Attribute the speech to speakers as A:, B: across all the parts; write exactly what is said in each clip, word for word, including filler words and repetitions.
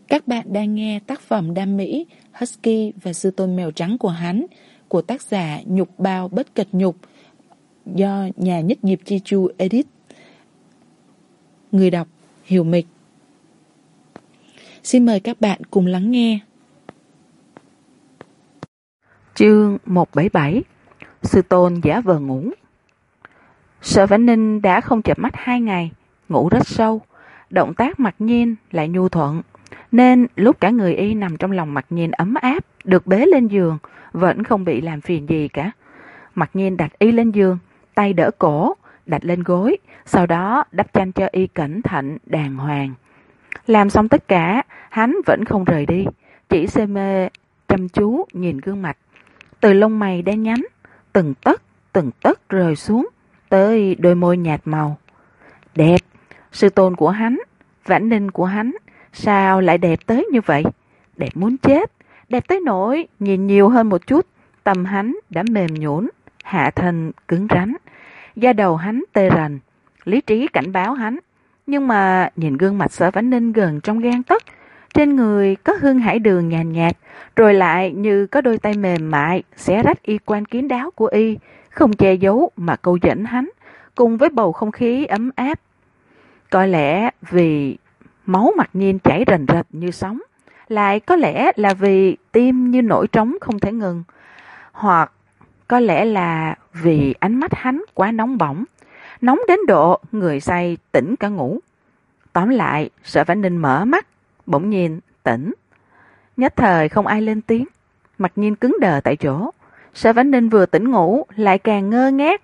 A: Các bạn đang nghe tác phẩm đam mỹ Husky và Sư Tôn Mèo Trắng của hắn của tác giả Nhục Bao Bất Kịch Nhục do nhà Nhất Diệp Chi Chu edit. Người đọc Hiểu Mịch. Xin mời các bạn cùng lắng nghe. Chương một trăm bảy mươi bảy. Sư Tôn giả vờ ngủ. Sở Vãn Ninh đã không chợp mắt hai ngày, ngủ rất sâu, động tác mặc nhiên lại nhu thuận, nên lúc cả người y nằm trong lòng Mặc Nhiên ấm áp, được bế lên giường, vẫn không bị làm phiền gì cả. Mặc Nhiên đặt y lên giường, tay đỡ cổ, đặt lên gối, sau đó đắp chăn cho y cẩn thận, đàng hoàng. Làm xong tất cả, hắn vẫn không rời đi, chỉ say mê, chăm chú nhìn gương mặt. Từ lông mày đen nhánh, từng tấc, từng tấc rơi xuống, tới đôi môi nhạt màu. Đẹp, sư tôn của hắn, Vãn Ninh của hắn, sao lại đẹp tới như vậy? Đẹp muốn chết, đẹp tới nỗi nhìn nhiều hơn một chút, tâm hắn đã mềm nhũn, hạ thân cứng rắn, da đầu hắn tê rần, lý trí cảnh báo hắn. Nhưng mà nhìn gương mặt Sở Vãn Ninh gần trong gang tấc, trên người có hương hải đường nhàn nhạt, rồi lại như có đôi tay mềm mại xé rách y quan kín đáo của y, không che giấu mà câu dẫn hắn, cùng với bầu không khí ấm áp. Có lẽ vì máu Mặc Nhiên chảy rần rật như sóng, lại có lẽ là vì tim như nổi trống không thể ngừng, hoặc có lẽ là vì ánh mắt hắn quá nóng bỏng, nóng đến độ người say tỉnh cả ngủ. Tóm lại, Sở Vãn Ninh mở mắt, bỗng nhiên tỉnh. Nhất thời không ai lên tiếng, Mặc Nhiên cứng đờ tại chỗ. Sở Vãn Ninh vừa tỉnh ngủ lại càng ngơ ngác.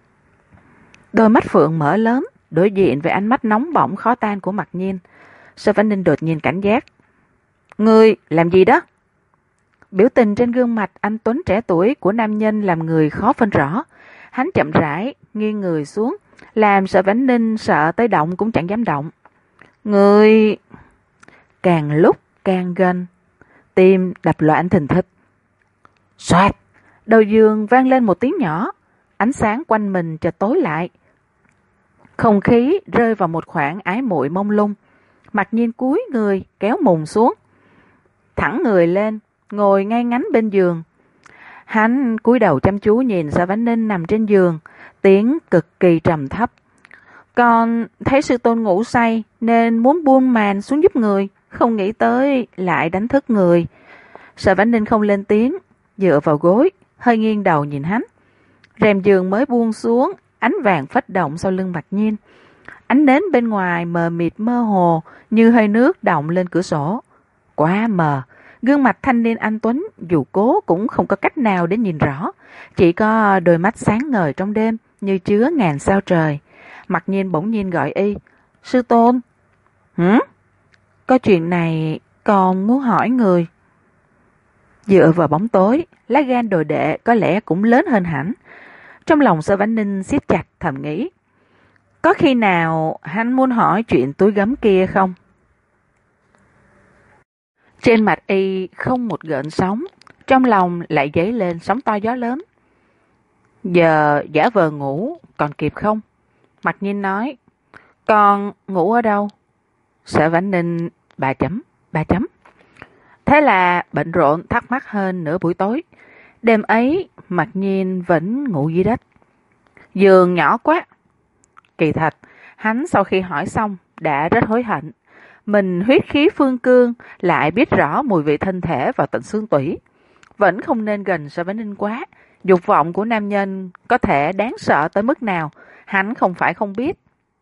A: Đôi mắt phượng mở lớn, đối diện với ánh mắt nóng bỏng khó tan của Mặc Nhiên. Sở Vãn Ninh đột nhiên cảnh giác. Ngươi làm gì đó? Biểu tình trên gương mặt anh tuấn trẻ tuổi của nam nhân làm người khó phân rõ. Hắn chậm rãi nghiêng người xuống, làm Sở Vãn Ninh sợ tới động cũng chẳng dám động. Ngươi... Càng lúc càng gần, tim đập loạn thình thịch. Xoạt! Đầu giường vang lên một tiếng nhỏ, ánh sáng quanh mình chợt tối lại. Không khí rơi vào một khoảng ái muội mông lung. Mặc Nhiên cúi người kéo mùng xuống, thẳng người lên, ngồi ngay ngắn bên giường. Hắn cúi đầu chăm chú nhìn Sở Vãn Ninh nằm trên giường, tiếng cực kỳ trầm thấp. Còn thấy sư tôn ngủ say nên muốn buông màn xuống giúp người, không nghĩ tới lại đánh thức người. Sở Vãn Ninh không lên tiếng, dựa vào gối, hơi nghiêng đầu nhìn hắn. Rèm giường mới buông xuống, ánh vàng phách động sau lưng Mặc Nhiên. Ánh nến bên ngoài mờ mịt mơ hồ như hơi nước đọng lên cửa sổ. Quá mờ, gương mặt thanh niên anh tuấn dù cố cũng không có cách nào để nhìn rõ, chỉ có đôi mắt sáng ngời trong đêm như chứa ngàn sao trời. Mặc Nhiên bỗng nhiên gọi y. Sư tôn. Hử? Có chuyện này còn muốn hỏi người. Dựa vào bóng tối, lá gan đồ đệ có lẽ cũng lớn hơn hẳn. Trong lòng Sở Vãn Ninh siết chặt thầm nghĩ. Có khi nào hắn muốn hỏi chuyện túi gấm kia không? Trên mặt y không một gợn sóng, trong lòng lại dấy lên sóng to gió lớn. Giờ giả vờ ngủ còn kịp không? Mặc Nhiên nói. Còn ngủ ở đâu? Sở Vãn Ninh ba chấm, ba chấm. Thế là bận rộn thắc mắc hơn nửa buổi tối. Đêm ấy Mặc Nhiên vẫn ngủ dưới đất. Giường nhỏ quá. Kỳ thật, hắn sau khi hỏi xong đã rất hối hận. Mình huyết khí phương cương, lại biết rõ mùi vị thân thể vào tận xương tủy. Vẫn không nên gần Sở Vãn Ninh quá. Dục vọng của nam nhân có thể đáng sợ tới mức nào, hắn không phải không biết.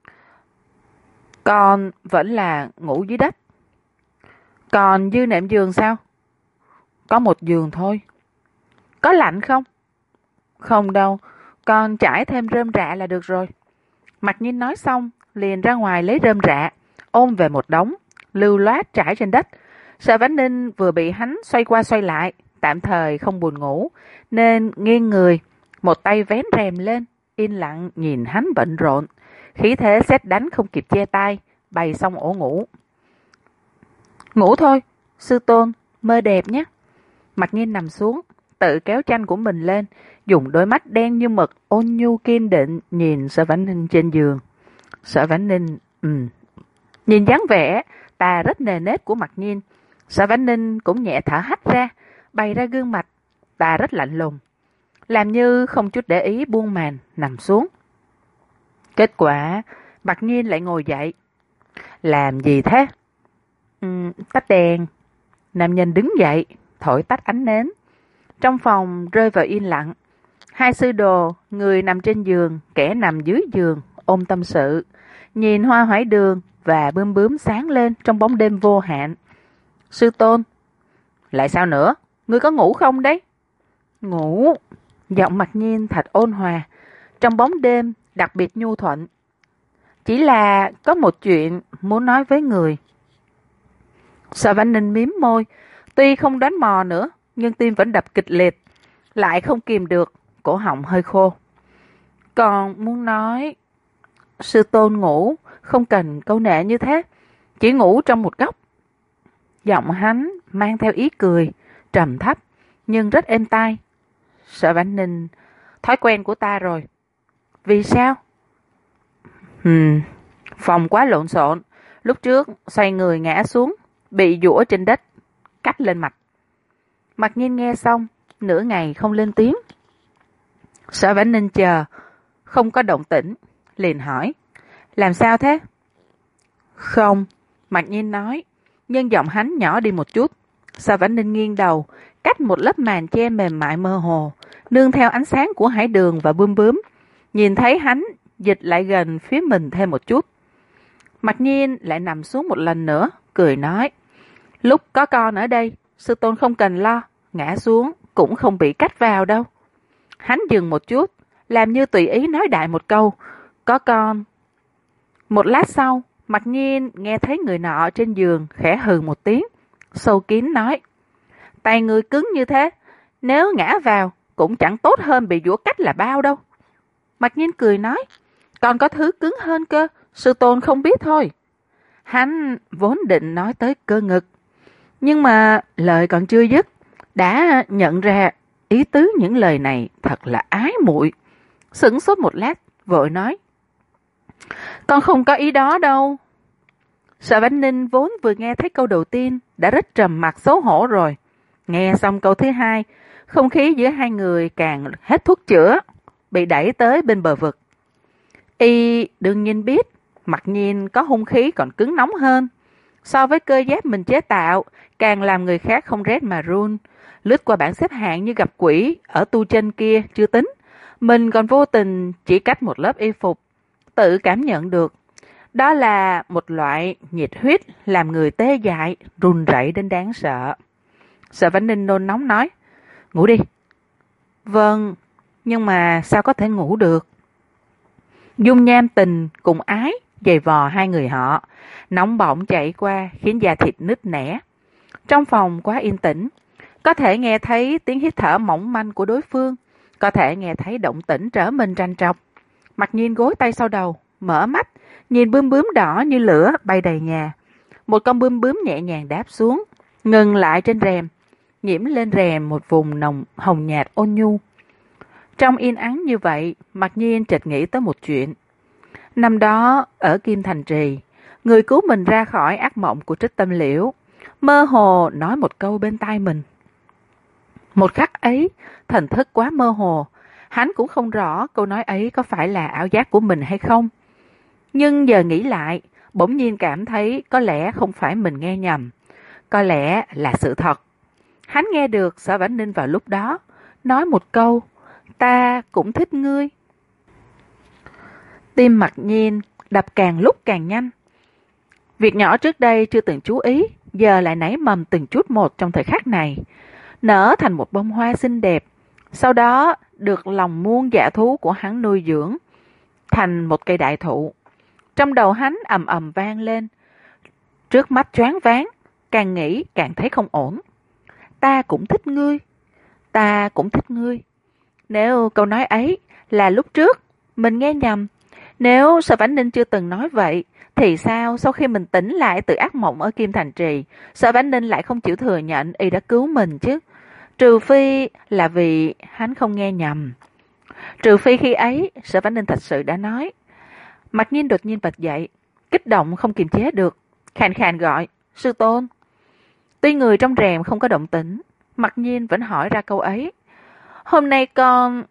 A: Còn vẫn là ngủ dưới đất. Còn dư nệm giường sao? Có một giường thôi. Có lạnh không? Không đâu, còn trải thêm rơm rạ là được rồi. Mặc Nhiên nói xong, liền ra ngoài lấy rơm rạ, ôm về một đống, lưu loát trải trên đất. Sở Vãn Ninh vừa bị hắn xoay qua xoay lại, tạm thời không buồn ngủ, nên nghiêng người, một tay vén rèm lên, yên lặng nhìn hắn bận rộn. Khí thế sét đánh không kịp che tay, bày xong ổ ngủ. Ngủ thôi, sư tôn, mơ đẹp nhé. Mặc Nhiên nằm xuống, tự kéo chăn của mình lên, dùng đôi mắt đen như mực ôn nhu kiên định nhìn Sở Vãn Ninh trên giường. Sở Vãn Ninh, ừ, nhìn dáng vẻ ta rất nề nếp của Mặc Nhiên. Sở Vãn Ninh cũng nhẹ thở hắt ra, bày ra gương mặt ta rất lạnh lùng, làm như không chút để ý buông màn nằm xuống. Kết quả Mặc Nhiên lại ngồi dậy. Làm gì thế? Ừ, tắt đèn. Nam nhân đứng dậy, thổi tắt ánh nến. Trong phòng rơi vào yên lặng. Hai sư đồ, người nằm trên giường, kẻ nằm dưới giường, ôm tâm sự, nhìn hoa hải đường và bướm bướm sáng lên trong bóng đêm vô hạn. Sư tôn, lại sao nữa? Ngươi có ngủ không đấy? Ngủ. Giọng Mặc Nhiên thật ôn hòa, trong bóng đêm đặc biệt nhu thuận. Chỉ là có một chuyện muốn nói với người. Sở Vãn Ninh mím môi, tuy không đoán mò nữa, nhưng tim vẫn đập kịch liệt, lại không kìm được, cổ họng hơi khô. Còn muốn nói, sư tôn ngủ, không cần câu nệ như thế, chỉ ngủ trong một góc. Giọng hắn mang theo ý cười, trầm thấp, nhưng rất êm tai. Sở Vãn Ninh, thói quen của ta rồi. Vì sao? Ừm, phòng quá lộn xộn, lúc trước xoay người ngã xuống, bị giũa trên đất, cắt lên mặt. Mặc Nhiên nghe xong, nửa ngày không lên tiếng. Sở Vãn Ninh chờ, không có động tĩnh, liền hỏi, làm sao thế? Không, Mặc Nhiên nói, nhưng giọng hắn nhỏ đi một chút. Sở Vãn Ninh nghiêng đầu, cách một lớp màn che mềm mại mơ hồ, nương theo ánh sáng của hải đường và bướm bướm, nhìn thấy hắn dịch lại gần phía mình thêm một chút. Mặc Nhiên lại nằm xuống một lần nữa, cười nói, lúc có con ở đây, sư tôn không cần lo, ngã xuống cũng không bị cắt vào đâu. Hắn dừng một chút, làm như tùy ý nói đại một câu, có con. Một lát sau, Mặc Nhiên nghe thấy người nọ trên giường khẽ hừ một tiếng, sâu kín nói, tay người cứng như thế, nếu ngã vào cũng chẳng tốt hơn bị giũa cắt là bao đâu. Mặc Nhiên cười nói, còn có thứ cứng hơn cơ, sư tôn không biết thôi. Hắn vốn định nói tới cơ ngực, nhưng mà lời còn chưa dứt, đã nhận ra ý tứ những lời này thật là ái muội. Sững sốt một lát, vội nói, con không có ý đó đâu. Sở Vãn Ninh vốn vừa nghe thấy câu đầu tiên đã rất trầm mặc xấu hổ rồi. Nghe xong câu thứ hai, không khí giữa hai người càng hết thuốc chữa, bị đẩy tới bên bờ vực. Y đương nhiên biết, Mặc Nhiên có hung khí còn cứng nóng hơn. So với cơ giáp mình chế tạo, càng làm người khác không rét mà run. Lướt qua bảng xếp hạng như gặp quỷ ở tu chân kia chưa tính, mình còn vô tình chỉ cách một lớp y phục, tự cảm nhận được. Đó là một loại nhiệt huyết làm người tê dại, run rẩy đến đáng sợ. Sở Vãn Ninh nôn nóng nói, ngủ đi. Vâng, nhưng mà sao có thể ngủ được? Dung nham tình cùng ái giày vò hai người họ, nóng bỏng chạy qua khiến da thịt nứt nẻ. Trong phòng quá yên tĩnh, có thể nghe thấy tiếng hít thở mỏng manh của đối phương, có thể nghe thấy động tĩnh trở mình tranh trọc. Mặc Nhiên gối tay sau đầu, mở mắt, nhìn bướm bướm đỏ như lửa bay đầy nhà. Một con bướm bướm nhẹ nhàng đáp xuống, ngừng lại trên rèm, nhiễm lên rèm một vùng nồng hồng nhạt ôn nhu. Trong yên ắng như vậy, Mặc Nhiên chợt nghĩ tới một chuyện. Năm đó, ở Kim Thành Trì, người cứu mình ra khỏi ác mộng của Trích Tâm Liễu, mơ hồ nói một câu bên tai mình. Một khắc ấy, thần thức quá mơ hồ, hắn cũng không rõ câu nói ấy có phải là ảo giác của mình hay không. Nhưng giờ nghĩ lại, bỗng nhiên cảm thấy có lẽ không phải mình nghe nhầm, có lẽ là sự thật. Hắn nghe được Sở Vãn Ninh vào lúc đó nói một câu, ta cũng thích ngươi. Tim Mặc Nhiên đập càng lúc càng nhanh. Việc nhỏ trước đây chưa từng chú ý, giờ lại nảy mầm từng chút một trong thời khắc này, nở thành một bông hoa xinh đẹp, sau đó được lòng muôn dạ thú của hắn nuôi dưỡng thành một cây đại thụ. Trong đầu hắn ầm ầm vang lên, trước mắt choáng váng, càng nghĩ càng thấy không ổn. Ta cũng thích ngươi, ta cũng thích ngươi. Nếu câu nói ấy là lúc trước mình nghe nhầm, nếu Sở Vãn Ninh chưa từng nói vậy, thì sao sau khi mình tỉnh lại từ ác mộng ở Kim Thành Trì, Sở Vãn Ninh lại không chịu thừa nhận y đã cứu mình chứ? Trừ phi là vì hắn không nghe nhầm. Trừ phi khi ấy Sở Vãn Ninh thật sự đã nói. Mặc Nhiên đột nhiên bật dậy, kích động không kiềm chế được, khàn khàn gọi, sư tôn. Tuy người trong rèm không có động tĩnh, Mặc Nhiên vẫn hỏi ra câu ấy. Hôm nay con...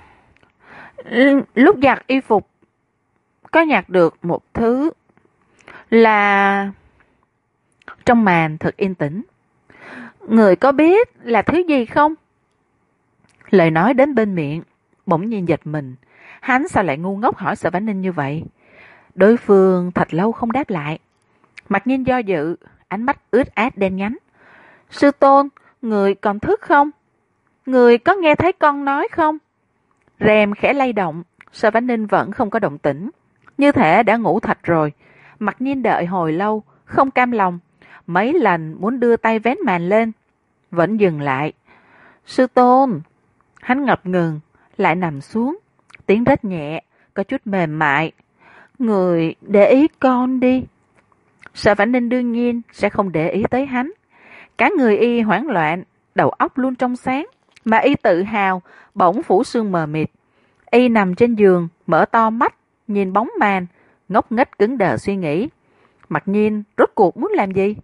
A: Lúc giặt y phục, có nhặt được một thứ là... Trong màn thật yên tĩnh. Người có biết là thứ gì không? Lời nói đến bên miệng, bỗng nhiên giật mình. Hắn sao lại ngu ngốc hỏi Sở Vãn Ninh như vậy? Đối phương thật lâu không đáp lại. Mặc Nhiên do dự, ánh mắt ướt át đen nhánh. Sư tôn, người còn thức không? Người có nghe thấy con nói không? Rèm khẽ lay động, Sở Vãn Ninh vẫn không có động tĩnh. Như thể đã ngủ thật rồi. Mặc Nhiên đợi hồi lâu, không cam lòng. Mấy lần muốn đưa tay vén màn lên, vẫn dừng lại. Sư tôn. Hắn ngập ngừng, lại nằm xuống. Tiếng rất nhẹ, có chút mềm mại. Người để ý con đi. Sở Vãn Ninh đương nhiên sẽ không để ý tới hắn. Cả người y hoảng loạn, đầu óc luôn trong sáng, mà y tự hào bỗng phủ sương mờ mịt. Y nằm trên giường, mở to mắt, nhìn bóng màn, ngốc nghếch cứng đờ suy nghĩ. Mặc Nhiên rốt cuộc muốn làm gì?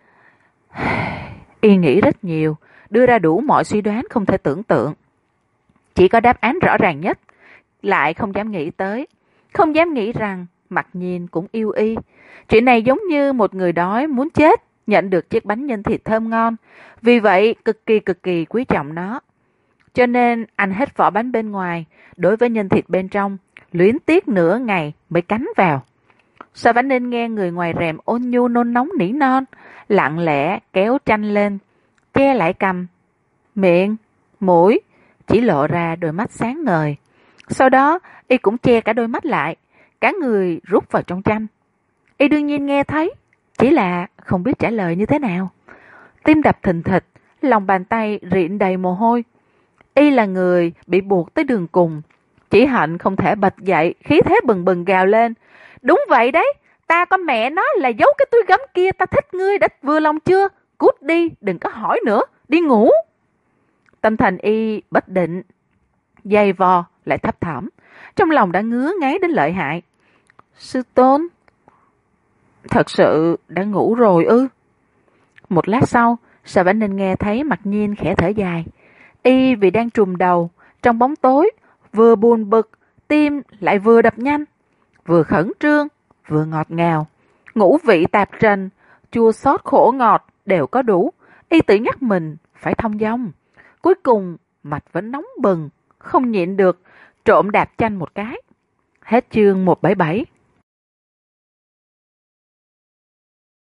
A: Y nghĩ rất nhiều, đưa ra đủ mọi suy đoán không thể tưởng tượng. Chỉ có đáp án rõ ràng nhất, lại không dám nghĩ tới. Không dám nghĩ rằng Mặc Nhiên cũng yêu y. Chuyện này giống như một người đói muốn chết, nhận được chiếc bánh nhân thịt thơm ngon. Vì vậy cực kỳ cực kỳ quý trọng nó. Cho nên ăn hết vỏ bánh bên ngoài, đối với nhân thịt bên trong, luyến tiếc nửa ngày mới cắn vào. Sở Vãn Ninh nghe người ngoài rèm ôn nhu nôn nóng nỉ non, lặng lẽ kéo tranh lên, che lại cằm, miệng, mũi, chỉ lộ ra đôi mắt sáng ngời. Sau đó, y cũng che cả đôi mắt lại, cả người rút vào trong tranh. Y đương nhiên nghe thấy, chỉ là không biết trả lời như thế nào. Tim đập thình thịch, lòng bàn tay rịn đầy mồ hôi. Y là người bị buộc tới đường cùng, chỉ hận không thể bật dậy, khí thế bừng bừng gào lên. Đúng vậy đấy, ta có mẹ nó là giấu cái túi gấm kia, ta thích ngươi đã vừa lòng chưa? Cút đi, đừng có hỏi nữa, đi ngủ. Tâm thần y bất định, dày vò lại thấp thỏm, trong lòng đã ngứa ngáy đến lợi hại. Sư tôn, thật sự đã ngủ rồi ư? Một lát sau, Sở Vãn Ninh nghe thấy Mặc Nhiên khẽ thở dài. Y vì đang trùm đầu, trong bóng tối, vừa buồn bực, tim lại vừa đập nhanh, vừa khẩn trương, vừa ngọt ngào. Ngũ vị tạp trần, chua xót khổ ngọt đều có đủ. Y tự nhắc mình phải thông dong. Cuối cùng mặt vẫn nóng bừng, không nhịn được, trộm đạp chanh một cái. Hết chương một trăm bảy mươi bảy.